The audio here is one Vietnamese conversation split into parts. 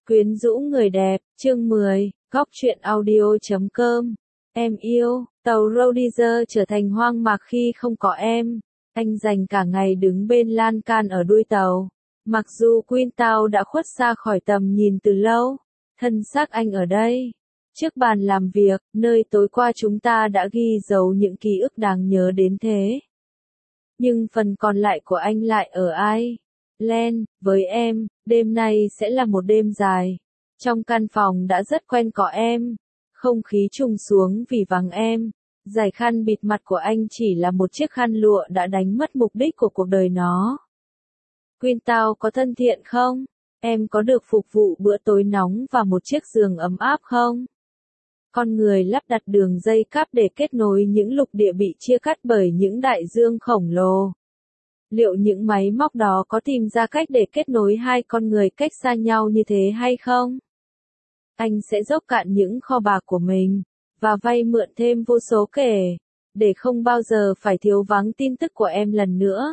Quyến rũ người đẹp, chương 10, góc truyện audio.com. Em yêu, tàu Rhodesia trở thành hoang mạc khi không có em. Anh dành cả ngày đứng bên lan can ở đuôi tàu. Mặc dù Queenstown đã khuất xa khỏi tầm nhìn từ lâu, thân xác anh ở đây. Trước bàn làm việc, nơi tối qua chúng ta đã ghi dấu những ký ức đáng nhớ đến thế. Nhưng phần còn lại của anh lại ở Ireland, với em, đêm nay sẽ là một đêm dài. Trong căn phòng đã rất quen có em, không khí trùng xuống vì vắng em. Dải khăn bịt mặt của anh chỉ là một chiếc khăn lụa đã đánh mất mục đích của cuộc đời nó. Queenstown có thân thiện không? Em có được phục vụ bữa tối nóng và một chiếc giường ấm áp không? Con người lắp đặt đường dây cáp để kết nối những lục địa bị chia cắt bởi những đại dương khổng lồ. Liệu những máy móc đó có tìm ra cách để kết nối hai con người cách xa nhau như thế hay không? Anh sẽ dốc cạn những kho bạc của mình, và vay mượn thêm vô số kể, để không bao giờ phải thiếu vắng tin tức của em lần nữa.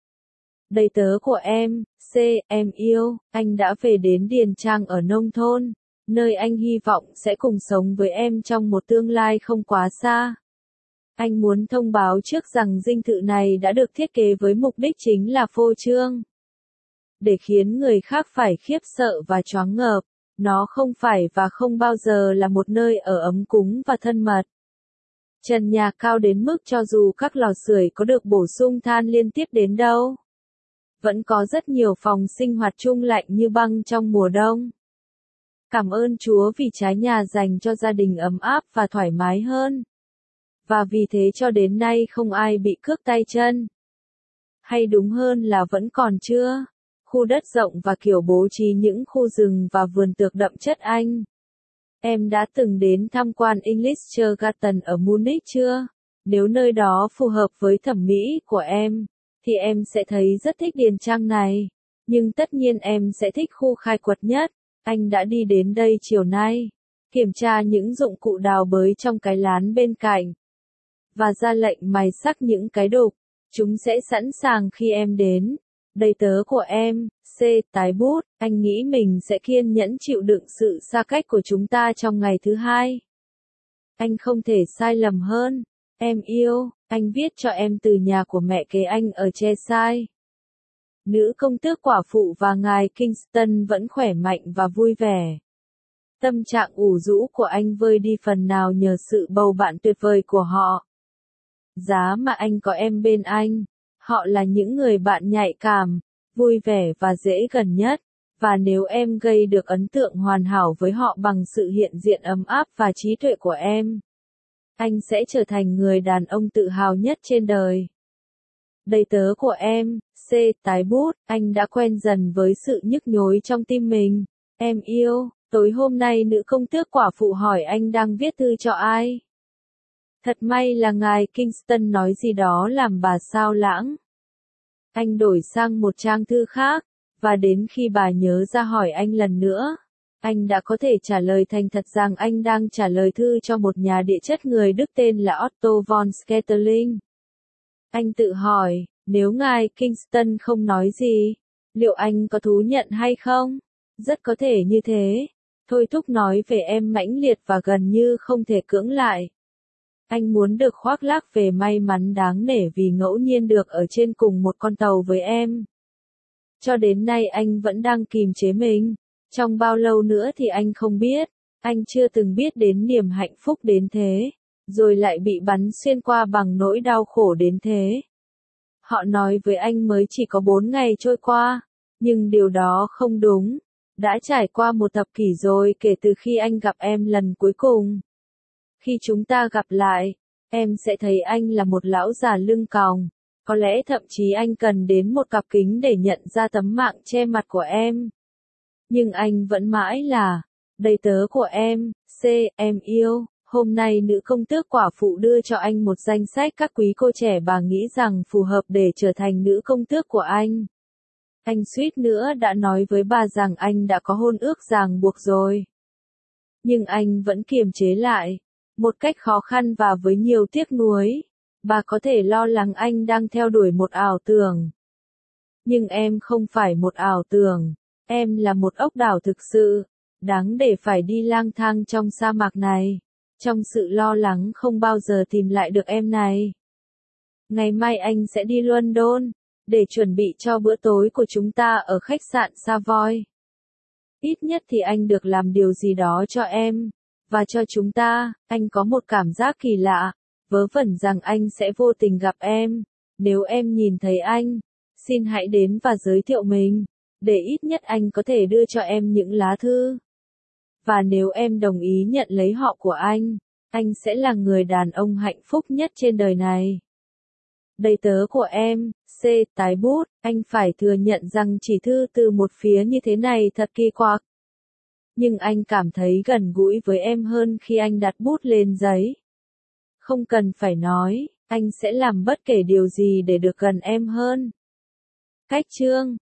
Đầy tớ của em, em yêu, anh đã về đến Điền Trang ở nông thôn, nơi anh hy vọng sẽ cùng sống với em trong một tương lai không quá xa. Anh muốn thông báo trước rằng dinh thự này đã được thiết kế với mục đích chính là phô trương. Để khiến người khác phải khiếp sợ và choáng ngợp, nó không phải và không bao giờ là một nơi ở ấm cúng và thân mật. Trần nhà cao đến mức cho dù các lò sưởi có được bổ sung than liên tiếp đến đâu, vẫn có rất nhiều phòng sinh hoạt chung lạnh như băng trong mùa đông. Cảm ơn Chúa vì trái nhà dành cho gia đình ấm áp và thoải mái hơn. Và vì thế cho đến nay không ai bị cướp tay chân. Hay đúng hơn là vẫn còn chưa. Khu đất rộng và kiểu bố trí những khu rừng và vườn tược đậm chất Anh. Em đã từng đến tham quan English Garden ở Munich chưa? Nếu nơi đó phù hợp với thẩm mỹ của em, thì em sẽ thấy rất thích Điền Trang này. Nhưng tất nhiên em sẽ thích khu khai quật nhất. Anh đã đi đến đây chiều nay, kiểm tra những dụng cụ đào bới trong cái lán bên cạnh, và ra lệnh mài sắc những cái đục. Chúng sẽ sẵn sàng khi em đến. Đầy tớ của em, tái bút, anh nghĩ mình sẽ kiên nhẫn chịu đựng sự xa cách của chúng ta trong ngày thứ hai. Anh không thể sai lầm hơn. Em yêu, anh viết cho em từ nhà của mẹ kế anh ở Cheshire. Nữ công tước quả phụ và ngài Kingston vẫn khỏe mạnh và vui vẻ. Tâm trạng ủ rũ của anh vơi đi phần nào nhờ sự bầu bạn tuyệt vời của họ. Giá mà anh có em bên anh. Họ là những người bạn nhạy cảm, vui vẻ và dễ gần nhất, và nếu em gây được ấn tượng hoàn hảo với họ bằng sự hiện diện ấm áp và trí tuệ của em, anh sẽ trở thành người đàn ông tự hào nhất trên đời. Đầy tớ của em, tái bút, anh đã quen dần với sự nhức nhối trong tim mình. Em yêu, tối hôm nay nữ công tước quả phụ hỏi anh đang viết thư cho ai. Thật may là ngài Kingston nói gì đó làm bà xao lãng. Anh đổi sang một trang thư khác, và đến khi bà nhớ ra hỏi anh lần nữa, anh đã có thể trả lời thành thật rằng anh đang trả lời thư cho một nhà địa chất người Đức tên là Otto von Schetterling. Anh tự hỏi, nếu ngài Kingston không nói gì, liệu anh có thú nhận hay không? Rất có thể như thế. Thôi thúc nói về em mãnh liệt và gần như không thể cưỡng lại. Anh muốn được khoác lác về may mắn đáng nể vì ngẫu nhiên được ở trên cùng một con tàu với em. Cho đến nay anh vẫn đang kìm chế mình. Trong bao lâu nữa thì anh không biết. Anh chưa từng biết đến niềm hạnh phúc đến thế. Rồi lại bị bắn xuyên qua bằng nỗi đau khổ đến thế. Họ nói với anh mới chỉ có 4 ngày trôi qua. Nhưng điều đó không đúng. Đã trải qua một thập kỷ rồi kể từ khi anh gặp em lần cuối cùng. Khi chúng ta gặp lại, em sẽ thấy anh là một lão già lưng còng. Có lẽ thậm chí anh cần đến một cặp kính để nhận ra tấm mạng che mặt của em. Nhưng anh vẫn mãi là đầy tớ của em, em yêu. Hôm nay nữ công tước quả phụ đưa cho anh một danh sách các quý cô trẻ bà nghĩ rằng phù hợp để trở thành nữ công tước của anh. Anh suýt nữa đã nói với bà rằng anh đã có hôn ước ràng buộc rồi. Nhưng anh vẫn kiềm chế lại. Một cách khó khăn và với nhiều tiếc nuối, bà có thể lo lắng anh đang theo đuổi một ảo tưởng. Nhưng em không phải một ảo tưởng, em là một ốc đảo thực sự. đáng để phải đi lang thang trong sa mạc này, trong sự lo lắng không bao giờ tìm lại được em này. Ngày mai anh sẽ đi London, để chuẩn bị cho bữa tối của chúng ta ở khách sạn Savoy. Ít nhất thì anh được làm điều gì đó cho em, và cho chúng ta. Anh có một cảm giác kỳ lạ, vớ vẩn rằng anh sẽ vô tình gặp em. Nếu em nhìn thấy anh, xin hãy đến và giới thiệu mình, để ít nhất anh có thể đưa cho em những lá thư. Và nếu em đồng ý nhận lấy họ của anh sẽ là người đàn ông hạnh phúc nhất trên đời này. Đầy tớ của em, C. Tái bút, anh phải thừa nhận rằng chỉ thư từ một phía như thế này thật kỳ quặc. Nhưng anh cảm thấy gần gũi với em hơn khi anh đặt bút lên giấy. Không cần phải nói, anh sẽ làm bất kể điều gì để được gần em hơn. Cách chương